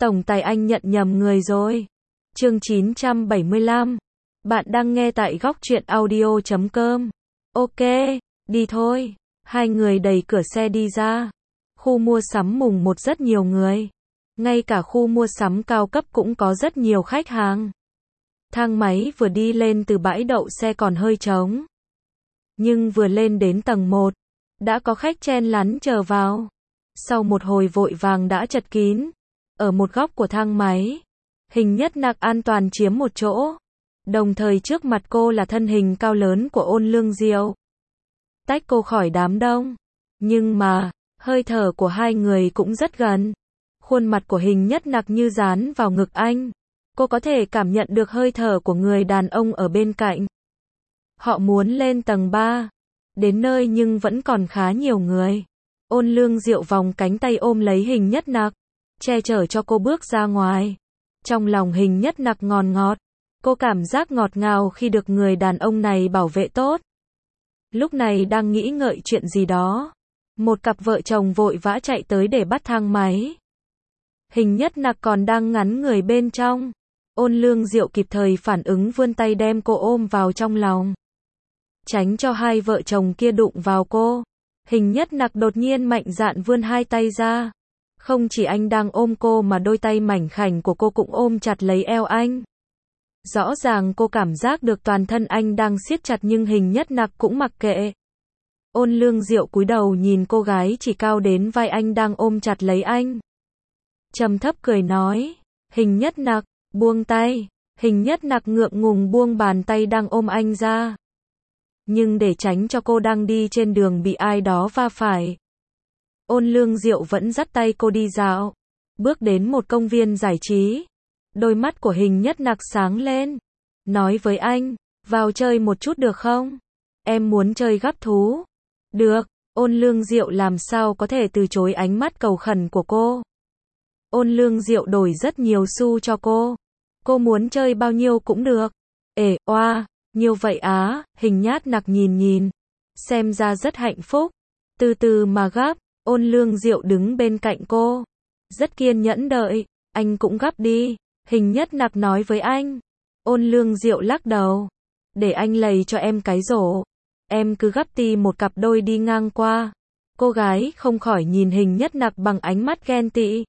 Tổng tài anh nhận nhầm người rồi. Chương 975. Bạn đang nghe tại góc truyện audio.com. Ok, đi thôi. Hai người đẩy cửa xe đi ra. Khu mua sắm mùng 1 rất nhiều người. Ngay cả khu mua sắm cao cấp cũng có rất nhiều khách hàng. Thang máy vừa đi lên từ bãi đậu xe còn hơi trống. Nhưng vừa lên đến tầng 1, đã có khách chen lấn chờ vào. Sau một hồi vội vàng đã chật kín. Ở một góc của thang máy, Hình Nhất Nặc an toàn chiếm một chỗ. Đồng thời trước mặt cô là thân hình cao lớn của Ôn Lương Diệu. Tách cô khỏi đám đông. Nhưng mà, hơi thở của hai người cũng rất gần. Khuôn mặt của Hình Nhất Nặc như dán vào ngực anh. Cô có thể cảm nhận được hơi thở của người đàn ông ở bên cạnh. Họ muốn lên tầng 3. Đến nơi nhưng vẫn còn khá nhiều người. Ôn Lương Diệu vòng cánh tay ôm lấy Hình Nhất Nặc, che chở cho cô bước ra ngoài. Trong lòng Hình Nhất Nặc ngòn ngọt. Cô cảm giác ngọt ngào khi được người đàn ông này bảo vệ tốt. Lúc này đang nghĩ ngợi chuyện gì đó. Một cặp vợ chồng vội vã chạy tới để bắt thang máy. Hình Nhất Nặc còn đang ngắn người bên trong. Ôn Lương Diệu kịp thời phản ứng vươn tay đem cô ôm vào trong lòng. Tránh cho hai vợ chồng kia đụng vào cô. Hình Nhất Nặc đột nhiên mạnh dạn vươn hai tay ra. Không chỉ anh đang ôm cô mà đôi tay mảnh khảnh của cô cũng ôm chặt lấy eo anh. Rõ ràng cô cảm giác được toàn thân anh đang siết chặt nhưng Hình Nhất Nặc cũng mặc kệ. Ôn Lương Diệu cúi đầu nhìn cô gái chỉ cao đến vai anh đang ôm chặt lấy anh. Trầm thấp cười nói, Hình Nhất Nặc, buông tay. Hình Nhất Nặc ngượng ngùng buông bàn tay đang ôm anh ra. Nhưng để tránh cho cô đang đi trên đường bị ai đó va phải. Ôn Lương Diệu vẫn dắt tay cô đi dạo. Bước đến một công viên giải trí. Đôi mắt của Hình Nhất Nặc sáng lên. Nói với anh, vào chơi một chút được không? Em muốn chơi gắp thú. Được, Ôn Lương Diệu làm sao có thể từ chối ánh mắt cầu khẩn của cô. Ôn Lương Diệu đổi rất nhiều xu cho cô. Cô muốn chơi bao nhiêu cũng được. Ê, oa, nhiều vậy á, Hình Nhất Nặc nhìn. Xem ra rất hạnh phúc. Từ từ mà gắp, Ôn Lương Diệu đứng bên cạnh cô. Rất kiên nhẫn đợi, anh cũng gắp đi. Hình Nhất Nặc nói với anh. Ôn Lương Diệu lắc đầu. Để anh lầy cho em cái rổ. Em cứ gắp ti một cặp đôi đi ngang qua. Cô gái không khỏi nhìn Hình Nhất Nặc bằng ánh mắt ghen tị.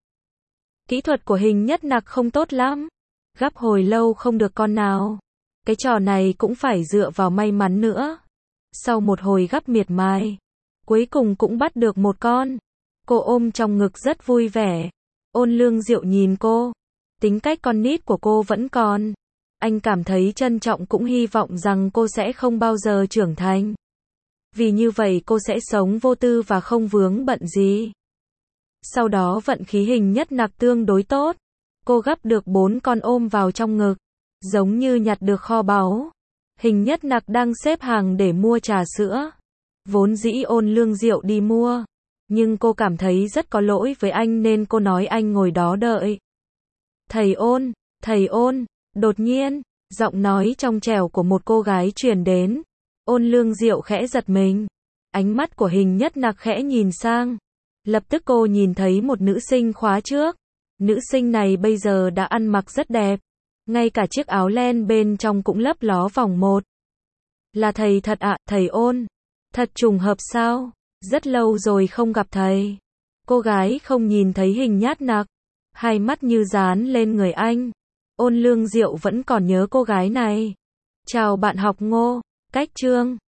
Kỹ thuật của Hình Nhất Nặc không tốt lắm. Gắp hồi lâu không được con nào. Cái trò này cũng phải dựa vào may mắn nữa. Sau một hồi gắp miệt mài, cuối cùng cũng bắt được một con. Cô ôm trong ngực rất vui vẻ. Ôn Lương Diệu nhìn cô. Tính cách con nít của cô vẫn còn. Anh cảm thấy trân trọng cũng hy vọng rằng cô sẽ không bao giờ trưởng thành. Vì như vậy cô sẽ sống vô tư và không vướng bận gì. Sau đó vận khí Hình Nhất Nặc tương đối tốt. Cô gắp được 4 con ôm vào trong ngực. Giống như nhặt được kho báu. Hình Nhất Nặc đang xếp hàng để mua trà sữa. Vốn dĩ Ôn Lương Diệu đi mua. Nhưng cô cảm thấy rất có lỗi với anh nên cô nói anh ngồi đó đợi. Thầy Ôn, đột nhiên, giọng nói trong trẻo của một cô gái truyền đến. Ôn Lương Diệu khẽ giật mình. Ánh mắt của Hình Nhất Nặc khẽ nhìn sang. Lập tức cô nhìn thấy một nữ sinh khóa trước. Nữ sinh này bây giờ đã ăn mặc rất đẹp. Ngay cả chiếc áo len bên trong cũng lấp ló vòng một. Là thầy thật ạ, thầy Ôn. Thật trùng hợp sao? Rất lâu rồi không gặp thầy. Cô gái không nhìn thấy Hình Nhất Nặc. Hai mắt như dán lên người anh. Ôn Lương Diệu vẫn còn nhớ cô gái này. Chào bạn học Ngô, cách chương.